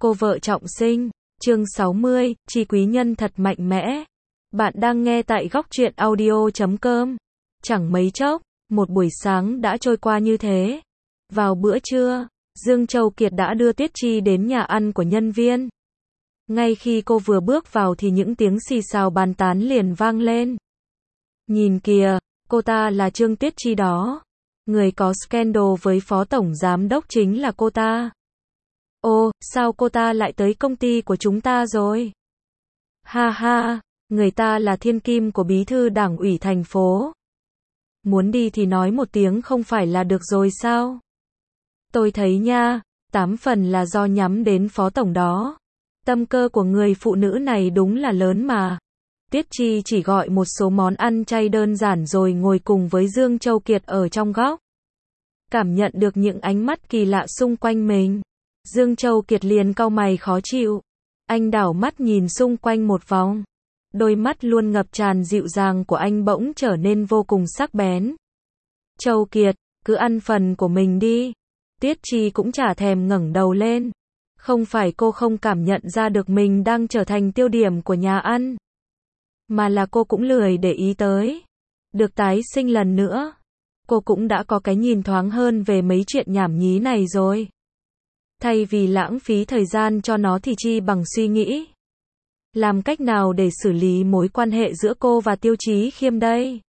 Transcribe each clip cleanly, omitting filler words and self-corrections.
Cô vợ trọng sinh, chương 60, Chi quý nhân thật mạnh mẽ. Bạn đang nghe tại góc truyện audio.com. Chẳng mấy chốc, một buổi sáng đã trôi qua như thế. Vào bữa trưa, Dương Châu Kiệt đã đưa Tiết Chi đến nhà ăn của nhân viên. Ngay khi cô vừa bước vào thì những tiếng xì xào bàn tán liền vang lên. Nhìn kìa, cô ta là Trương Tiết Chi đó. Người có scandal với phó tổng giám đốc chính là cô ta. Ồ, sao cô ta lại tới công ty của chúng ta rồi? Ha ha, người ta là thiên kim của bí thư đảng ủy thành phố. Muốn đi thì nói một tiếng không phải là được rồi sao? Tôi thấy nha, 8 phần là do nhắm đến phó tổng đó. Tâm cơ của người phụ nữ này đúng là lớn mà. Tiết Chi chỉ gọi một số món ăn chay đơn giản rồi ngồi cùng với Dương Châu Kiệt ở trong góc. Cảm nhận được những ánh mắt kỳ lạ xung quanh mình. Dương Châu Kiệt liền cau mày khó chịu. Anh đảo mắt nhìn xung quanh một vòng. Đôi mắt luôn ngập tràn dịu dàng của anh bỗng trở nên vô cùng sắc bén. Châu Kiệt, cứ ăn phần của mình đi. Tiết Chi cũng chả thèm ngẩng đầu lên. Không phải cô không cảm nhận ra được mình đang trở thành tiêu điểm của nhà ăn. Mà là cô cũng lười để ý tới. Được tái sinh lần nữa. Cô cũng đã có cái nhìn thoáng hơn về mấy chuyện nhảm nhí này rồi. Thay vì lãng phí thời gian cho nó thì chi bằng suy nghĩ. Làm cách nào để xử lý mối quan hệ giữa cô và Tiêu Chí Khiêm đây?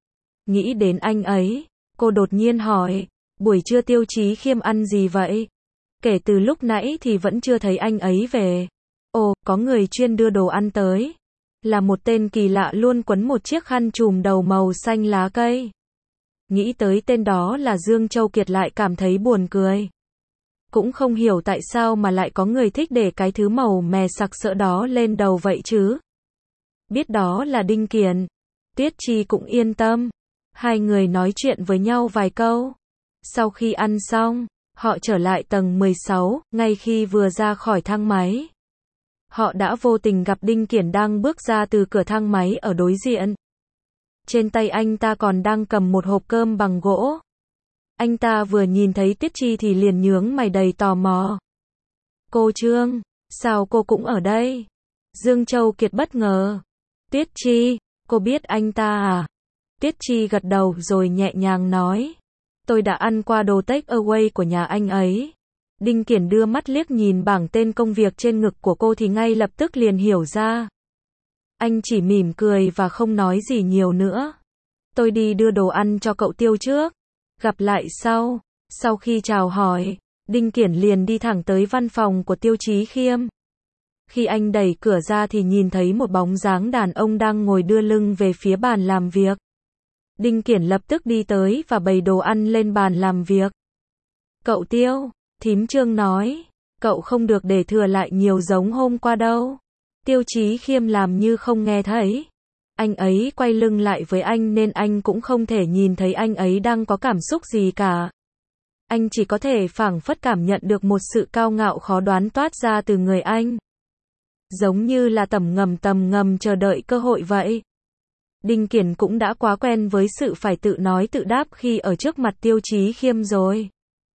Nghĩ đến anh ấy, cô đột nhiên hỏi, buổi trưa Tiêu Chí Khiêm ăn gì vậy? Kể từ lúc nãy thì vẫn chưa thấy anh ấy về. Ồ, có người chuyên đưa đồ ăn tới. Là một tên kỳ lạ luôn quấn một chiếc khăn trùm đầu màu xanh lá cây. Nghĩ tới tên đó là Dương Châu Kiệt lại cảm thấy buồn cười. Cũng không hiểu tại sao mà lại có người thích để cái thứ màu mè sặc sỡ đó lên đầu vậy chứ. Biết đó là Đinh Kiền. Tiết Chi cũng yên tâm. Hai người nói chuyện với nhau vài câu. Sau khi ăn xong, họ trở lại tầng 16, ngay khi vừa ra khỏi thang máy. Họ đã vô tình gặp Đinh Kiền đang bước ra từ cửa thang máy ở đối diện. Trên tay anh ta còn đang cầm một hộp cơm bằng gỗ. Anh ta vừa nhìn thấy Tiết Chi thì liền nhướng mày đầy tò mò. Cô Trương, sao cô cũng ở đây? Dương Châu Kiệt bất ngờ. Tiết Chi, cô biết anh ta à? Tiết Chi gật đầu rồi nhẹ nhàng nói. Tôi đã ăn qua đồ take away của nhà anh ấy. Đinh Kiền đưa mắt liếc nhìn bảng tên công việc trên ngực của cô thì ngay lập tức liền hiểu ra. Anh chỉ mỉm cười và không nói gì nhiều nữa. Tôi đi đưa đồ ăn cho cậu Tiêu trước. Gặp lại sau. Sau khi chào hỏi, Đinh Kiền liền đi thẳng tới văn phòng của Tiêu Chí Khiêm. Khi anh đẩy cửa ra thì nhìn thấy một bóng dáng đàn ông đang ngồi đưa lưng về phía bàn làm việc. Đinh Kiền lập tức đi tới và bày đồ ăn lên bàn làm việc. Cậu Tiêu, thím Trương nói, cậu không được để thừa lại nhiều giống hôm qua đâu. Tiêu Chí Khiêm làm như không nghe thấy. Anh ấy quay lưng lại với anh nên anh cũng không thể nhìn thấy anh ấy đang có cảm xúc gì cả. Anh chỉ có thể phảng phất cảm nhận được một sự cao ngạo khó đoán toát ra từ người anh. Giống như là tầm ngầm chờ đợi cơ hội vậy. Đinh Kiền cũng đã quá quen với sự phải tự nói tự đáp khi ở trước mặt Tiêu Chí Khiêm rồi.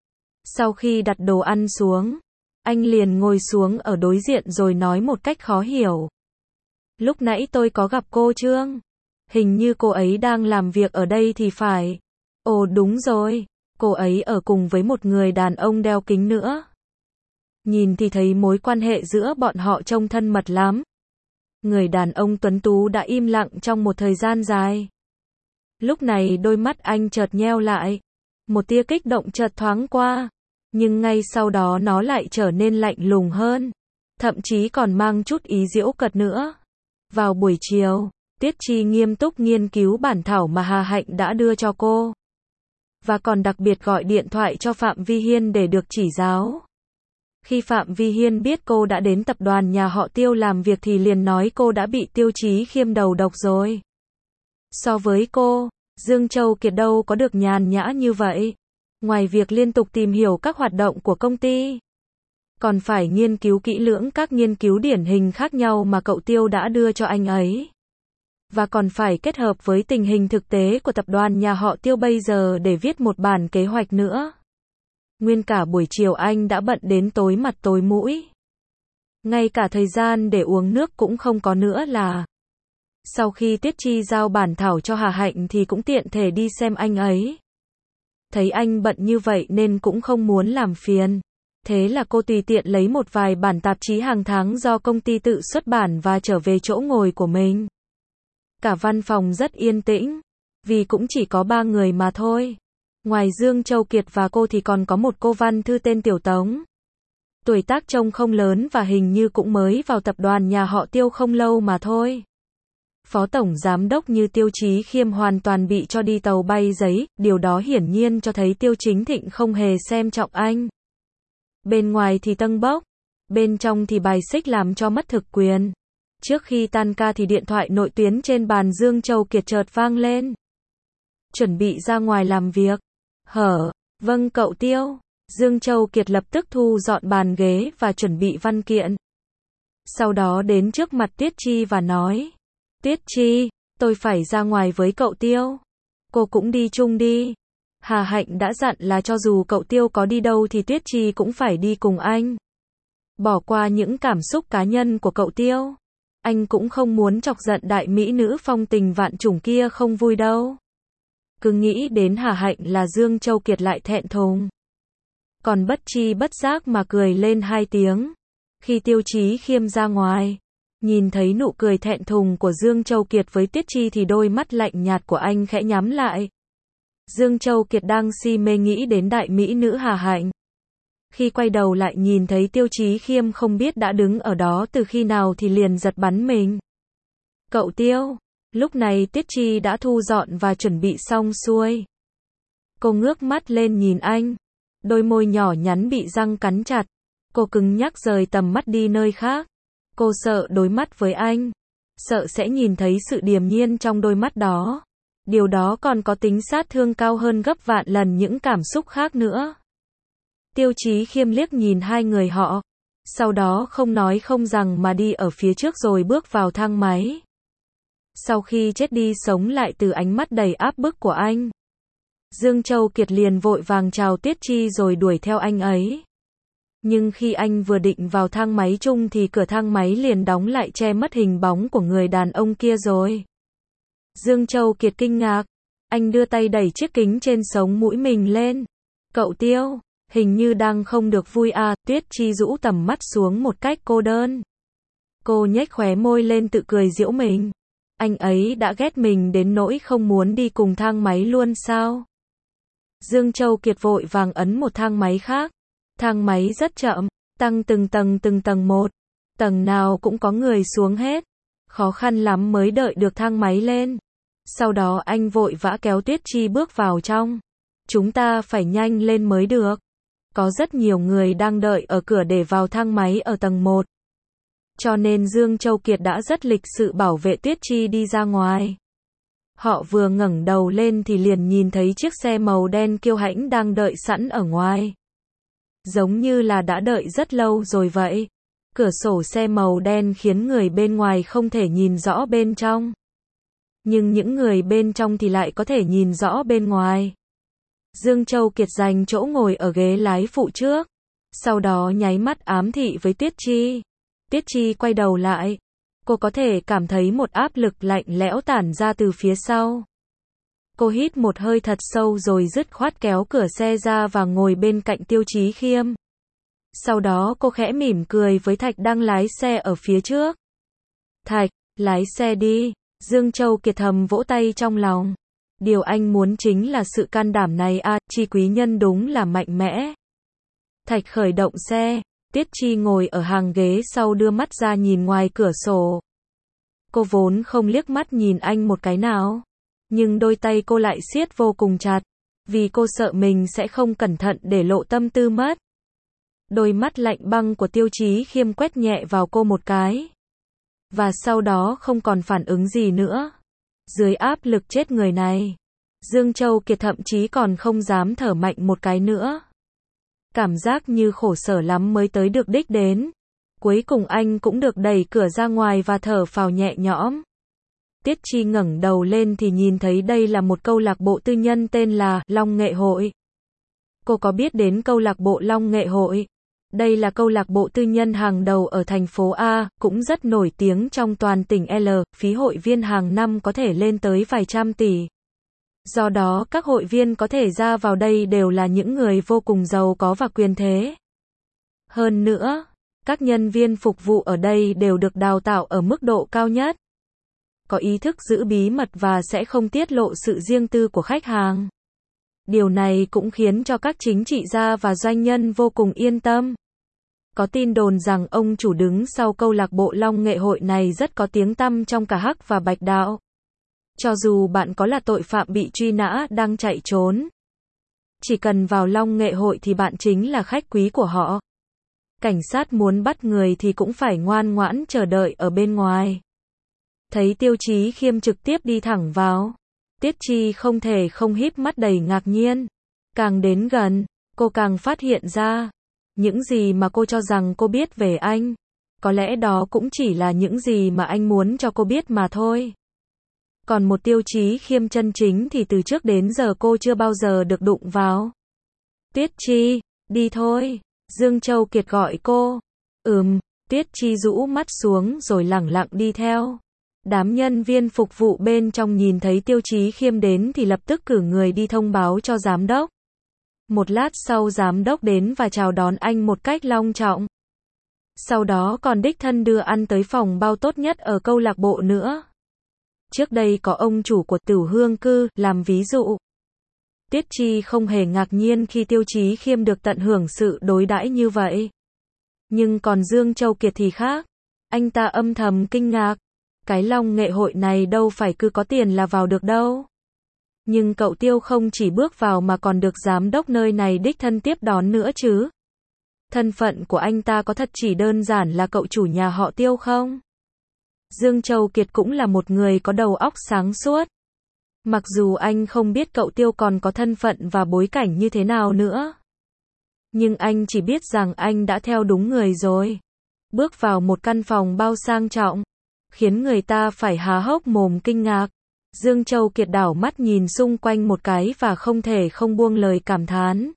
Sau khi đặt đồ ăn xuống, anh liền ngồi xuống ở đối diện rồi nói một cách khó hiểu. Lúc nãy tôi có gặp cô Trương. Hình như cô ấy đang làm việc ở đây thì phải. Ồ đúng rồi, cô ấy ở cùng với một người đàn ông đeo kính nữa. Nhìn thì thấy mối quan hệ giữa bọn họ trông thân mật lắm. Người đàn ông tuấn tú đã im lặng trong một thời gian dài. Lúc này đôi mắt anh chợt nheo lại. Một tia kích động chợt thoáng qua. Nhưng ngay sau đó nó lại trở nên lạnh lùng hơn. Thậm chí còn mang chút ý giễu cợt nữa. Vào buổi chiều, Tiết Chi nghiêm túc nghiên cứu bản thảo mà Hà Hạnh đã đưa cho cô. Và còn đặc biệt gọi điện thoại cho Phạm Vi Hiên để được chỉ giáo. Khi Phạm Vi Hiên biết cô đã đến tập đoàn nhà họ Tiêu làm việc thì liền nói cô đã bị Tiêu Chí Khiêm đầu độc rồi. So với cô, Dương Châu Kiệt đâu có được nhàn nhã như vậy. Ngoài việc liên tục tìm hiểu các hoạt động của công ty, còn phải nghiên cứu kỹ lưỡng các nghiên cứu điển hình khác nhau mà cậu Tiêu đã đưa cho anh ấy. Và còn phải kết hợp với tình hình thực tế của tập đoàn nhà họ Tiêu bây giờ để viết một bản kế hoạch nữa. Nguyên cả buổi chiều anh đã bận đến tối mặt tối mũi. ngay cả thời gian để uống nước cũng không có nữa là. Sau khi Tiết Chi giao bản thảo cho Hà Hạnh thì cũng tiện thể đi xem anh ấy. Thấy anh bận như vậy nên cũng không muốn làm phiền. Thế là cô tùy tiện lấy một vài bản tạp chí hàng tháng do công ty tự xuất bản và trở về chỗ ngồi của mình. Cả văn phòng rất yên tĩnh, vì cũng chỉ có 3 người mà thôi. Ngoài Dương Châu Kiệt và cô thì còn có một cô văn thư tên Tiểu Tống. Tuổi tác trông không lớn và hình như cũng mới vào tập đoàn nhà họ Tiêu không lâu mà thôi. Phó tổng giám đốc như Tiêu Chí Khiêm hoàn toàn bị cho đi tàu bay giấy, điều đó hiển nhiên cho thấy Tiêu Chính Thịnh không hề xem trọng anh. Bên ngoài thì tâng bốc, bên trong thì bài xích làm cho mất thực quyền. Trước khi tan ca thì điện thoại nội tuyến trên bàn Dương Châu Kiệt chợt vang lên. Chuẩn bị ra ngoài làm việc. Vâng cậu Tiêu. Dương Châu Kiệt lập tức thu dọn bàn ghế và chuẩn bị văn kiện. Sau đó đến trước mặt Tiết Chi và nói. Tiết Chi, tôi phải ra ngoài với cậu Tiêu. Cô cũng đi chung đi. Hà Hạnh đã dặn là cho dù cậu Tiêu có đi đâu thì Tiết Chi cũng phải đi cùng anh. Bỏ qua những cảm xúc cá nhân của cậu Tiêu. Anh cũng không muốn chọc giận đại mỹ nữ phong tình vạn chủng kia không vui đâu. Cứ nghĩ đến Hà Hạnh là Dương Châu Kiệt lại thẹn thùng. Còn bất chi bất giác mà cười lên 2 tiếng. Khi Tiêu Chí Khiêm ra ngoài, nhìn thấy nụ cười thẹn thùng của Dương Châu Kiệt với Tiết Chi thì đôi mắt lạnh nhạt của anh khẽ nhắm lại. Dương Châu Kiệt đang si mê nghĩ đến đại mỹ nữ Hà Hạnh. Khi quay đầu lại nhìn thấy Tiêu Chí Khiêm không biết đã đứng ở đó từ khi nào thì liền giật bắn mình. Cậu Tiêu, lúc này Tiết Chi đã thu dọn và chuẩn bị xong xuôi. Cô ngước mắt lên nhìn anh. Đôi môi nhỏ nhắn bị răng cắn chặt. Cô cứng nhắc rời tầm mắt đi nơi khác. Cô sợ đối mắt với anh. Sợ sẽ nhìn thấy sự điềm nhiên trong đôi mắt đó. Điều đó còn có tính sát thương cao hơn gấp vạn lần những cảm xúc khác nữa. Tiêu Chí Khiêm liếc nhìn hai người họ. Sau đó không nói không rằng mà đi ở phía trước rồi bước vào thang máy. Sau khi chết đi sống lại từ ánh mắt đầy áp bức của anh. Dương Châu Kiệt liền vội vàng chào Tiết Chi rồi đuổi theo anh ấy. Nhưng khi anh vừa định vào thang máy chung thì cửa thang máy liền đóng lại che mất hình bóng của người đàn ông kia rồi. Dương Châu Kiệt kinh ngạc. Anh đưa tay đẩy chiếc kính trên sống mũi mình lên. Cậu Tiêu, hình như đang không được vui à, Tiết Chi rũ tầm mắt xuống một cách cô đơn. Cô nhếch khóe môi lên tự cười giễu mình. Anh ấy đã ghét mình đến nỗi không muốn đi cùng thang máy luôn sao? Dương Châu Kiệt vội vàng ấn một thang máy khác. Thang máy rất chậm, tăng từng tầng một. Tầng nào cũng có người xuống hết. Khó khăn lắm mới đợi được thang máy lên. Sau đó anh vội vã kéo Tiết Chi bước vào trong. Chúng ta phải nhanh lên mới được. Có rất nhiều người đang đợi ở cửa để vào thang máy ở tầng 1. Cho nên Dương Châu Kiệt đã rất lịch sự bảo vệ Tiết Chi đi ra ngoài. Họ vừa ngẩng đầu lên thì liền nhìn thấy chiếc xe màu đen kiêu hãnh đang đợi sẵn ở ngoài. Giống như là đã đợi rất lâu rồi vậy. Cửa sổ xe màu đen khiến người bên ngoài không thể nhìn rõ bên trong. Nhưng những người bên trong thì lại có thể nhìn rõ bên ngoài. Dương Châu Kiệt giành chỗ ngồi ở ghế lái phụ trước. Sau đó nháy mắt ám thị với Tiết Chi. Tiết Chi quay đầu lại. Cô có thể cảm thấy một áp lực lạnh lẽo tản ra từ phía sau. Cô hít một hơi thật sâu rồi dứt khoát kéo cửa xe ra và ngồi bên cạnh Tiêu Chí Khiêm. Sau đó cô khẽ mỉm cười với Thạch đang lái xe ở phía trước. Thạch, lái xe đi. Dương Châu Kiệt thầm vỗ tay trong lòng. Điều anh muốn chính là sự can đảm này à, Chi quý nhân đúng là mạnh mẽ. Thạch khởi động xe. Tiết Chi ngồi ở hàng ghế sau đưa mắt ra nhìn ngoài cửa sổ. Cô vốn không liếc mắt nhìn anh một cái nào. Nhưng đôi tay cô lại siết vô cùng chặt. Vì cô sợ mình sẽ không cẩn thận để lộ tâm tư mất. Đôi mắt lạnh băng của Tiêu Chí Khiêm quét nhẹ vào cô một cái. Và sau đó không còn phản ứng gì nữa. Dưới áp lực chết người này, Dương Châu Kiệt thậm chí còn không dám thở mạnh một cái nữa. Cảm giác như khổ sở lắm mới tới được đích đến. Cuối cùng anh cũng được đẩy cửa ra ngoài và thở phào nhẹ nhõm. Tiết Chi ngẩng đầu lên thì nhìn thấy đây là một câu lạc bộ tư nhân tên là Long Nghệ Hội. Cô có biết đến câu lạc bộ Long Nghệ Hội? Đây là câu lạc bộ tư nhân hàng đầu ở thành phố A, cũng rất nổi tiếng trong toàn tỉnh L, phí hội viên hàng năm có thể lên tới vài trăm tỷ. Do đó các hội viên có thể ra vào đây đều là những người vô cùng giàu có và quyền thế. Hơn nữa, các nhân viên phục vụ ở đây đều được đào tạo ở mức độ cao nhất, có ý thức giữ bí mật và sẽ không tiết lộ sự riêng tư của khách hàng. Điều này cũng khiến cho các chính trị gia và doanh nhân vô cùng yên tâm. Có tin đồn rằng ông chủ đứng sau câu lạc bộ Long Nghệ Hội này rất có tiếng tăm trong cả Hắc và Bạch đạo. Cho dù bạn có là tội phạm bị truy nã đang chạy trốn, chỉ cần vào Long Nghệ Hội thì bạn chính là khách quý của họ. Cảnh sát muốn bắt người thì cũng phải ngoan ngoãn chờ đợi ở bên ngoài. Thấy Tiêu Chí Khiêm trực tiếp đi thẳng vào, Tiết Chi không thể không híp mắt đầy ngạc nhiên. Càng đến gần, cô càng phát hiện ra, những gì mà cô cho rằng cô biết về anh, có lẽ đó cũng chỉ là những gì mà anh muốn cho cô biết mà thôi. Còn một Tiêu Chí Khiêm chân chính thì từ trước đến giờ cô chưa bao giờ được đụng vào. Tiết Chi, đi thôi, Dương Châu Kiệt gọi cô. Tiết Chi rũ mắt xuống rồi lẳng lặng đi theo. Đám nhân viên phục vụ bên trong nhìn thấy Tiêu Chí Khiêm đến thì lập tức cử người đi thông báo cho giám đốc. Một lát sau giám đốc đến và chào đón anh một cách long trọng. Sau đó còn đích thân đưa ăn tới phòng bao tốt nhất ở câu lạc bộ nữa. Trước đây có ông chủ của Tửu Hương Cư làm ví dụ. Tiết Chi không hề ngạc nhiên khi Tiêu Chí Khiêm được tận hưởng sự đối đãi như vậy. Nhưng còn Dương Châu Kiệt thì khác. Anh ta âm thầm kinh ngạc. Cái Long Nghệ Hội này đâu phải cứ có tiền là vào được đâu. Nhưng cậu Tiêu không chỉ bước vào mà còn được giám đốc nơi này đích thân tiếp đón nữa chứ. Thân phận của anh ta có thật chỉ đơn giản là cậu chủ nhà họ Tiêu không? Dương Châu Kiệt cũng là một người có đầu óc sáng suốt. Mặc dù anh không biết cậu Tiêu còn có thân phận và bối cảnh như thế nào nữa. Nhưng anh chỉ biết rằng anh đã theo đúng người rồi. Bước vào một căn phòng bao sang trọng, khiến người ta phải há hốc mồm kinh ngạc. Dương Châu Kiệt đảo mắt nhìn xung quanh một cái và không thể không buông lời cảm thán.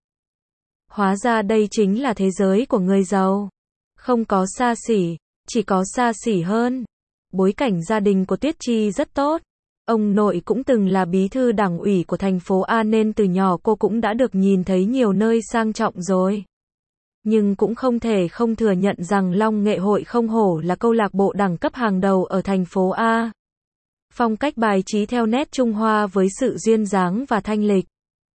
Hóa ra đây chính là thế giới của người giàu. Không có xa xỉ, chỉ có xa xỉ hơn. Bối cảnh gia đình của Tiết Chi rất tốt. Ông nội cũng từng là bí thư đảng ủy của thành phố A nên từ nhỏ cô cũng đã được nhìn thấy nhiều nơi sang trọng rồi. Nhưng cũng không thể không thừa nhận rằng Long Nghệ Hội không hổ là câu lạc bộ đẳng cấp hàng đầu ở thành phố A. Phong cách bài trí theo nét Trung Hoa với sự duyên dáng và thanh lịch.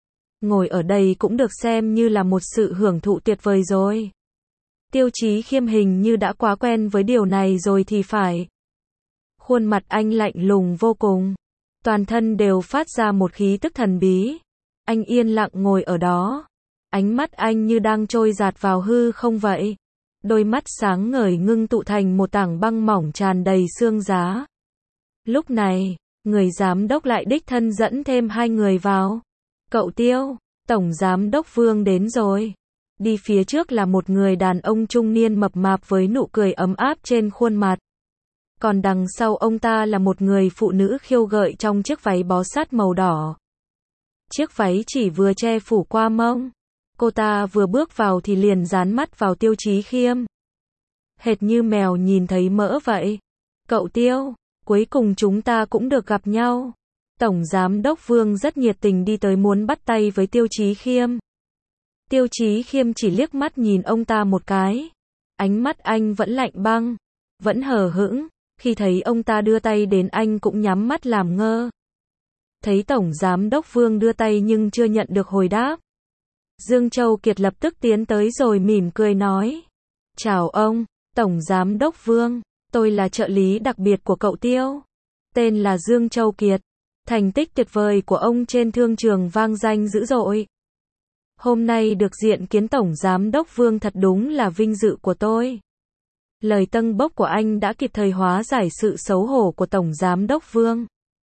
Ngồi ở đây cũng được xem như là một sự hưởng thụ tuyệt vời rồi. Tiêu Chí Khiêm hình như đã quá quen với điều này rồi thì phải. Khuôn mặt anh lạnh lùng vô cùng. Toàn thân đều phát ra một khí tức thần bí. Anh yên lặng ngồi ở đó. Ánh mắt anh như đang trôi dạt vào hư không vậy. Đôi mắt sáng ngời ngưng tụ thành một tảng băng mỏng tràn đầy xương giá. Lúc này, người giám đốc lại đích thân dẫn thêm hai người vào. Cậu Tiêu, Tổng Giám đốc Vương đến rồi. Đi phía trước là một người đàn ông trung niên mập mạp với nụ cười ấm áp trên khuôn mặt. Còn đằng sau ông ta là một người phụ nữ khiêu gợi trong chiếc váy bó sát màu đỏ. Chiếc váy chỉ vừa che phủ qua mông. Cô ta vừa bước vào thì liền dán mắt vào Tiêu Chí Khiêm. Hệt như mèo nhìn thấy mỡ vậy. Cậu Tiêu, cuối cùng chúng ta cũng được gặp nhau. Tổng Giám đốc Vương rất nhiệt tình đi tới muốn bắt tay với Tiêu Chí Khiêm. Tiêu Chí Khiêm chỉ liếc mắt nhìn ông ta một cái. Ánh mắt anh vẫn lạnh băng, vẫn hờ hững. Khi thấy ông ta đưa tay đến anh cũng nhắm mắt làm ngơ. Thấy Tổng Giám đốc Vương đưa tay nhưng chưa nhận được hồi đáp. Dương Châu Kiệt lập tức tiến tới rồi mỉm cười nói. Chào ông, Tổng Giám đốc Vương, tôi là trợ lý đặc biệt của cậu Tiêu. Tên là Dương Châu Kiệt. Thành tích tuyệt vời của ông trên thương trường vang danh dữ dội. Hôm nay được diện kiến Tổng Giám đốc Vương thật đúng là vinh dự của tôi. Lời tâng bốc của anh đã kịp thời hóa giải sự xấu hổ của Tổng Giám đốc Vương.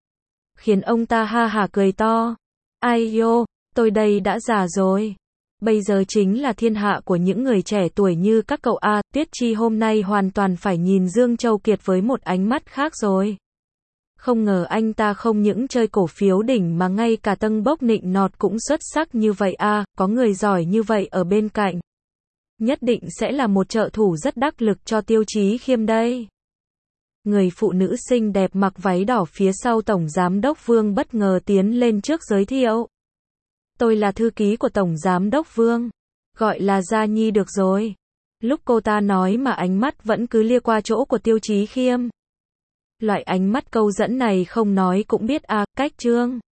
Khiến ông ta ha hả cười to. Ai yo, tôi đây đã già rồi. Bây giờ chính là thiên hạ của những người trẻ tuổi như các cậu a. Tiết Chi hôm nay hoàn toàn phải nhìn Dương Châu Kiệt với một ánh mắt khác rồi. Không ngờ anh ta không những chơi cổ phiếu đỉnh mà ngay cả tâng bốc nịnh nọt cũng xuất sắc như vậy a. Có người giỏi như vậy ở bên cạnh. Nhất định sẽ là một trợ thủ rất đắc lực cho Tiêu Chí Khiêm đây. Người phụ nữ xinh đẹp mặc váy đỏ phía sau Tổng Giám đốc Vương bất ngờ tiến lên trước giới thiệu. Tôi là thư ký của Tổng Giám đốc Vương. Gọi là Gia Nhi được rồi. Lúc cô ta nói mà ánh mắt vẫn cứ lia qua chỗ của Tiêu Chí Khiêm. Loại ánh mắt câu dẫn này không nói cũng biết à, cách Trương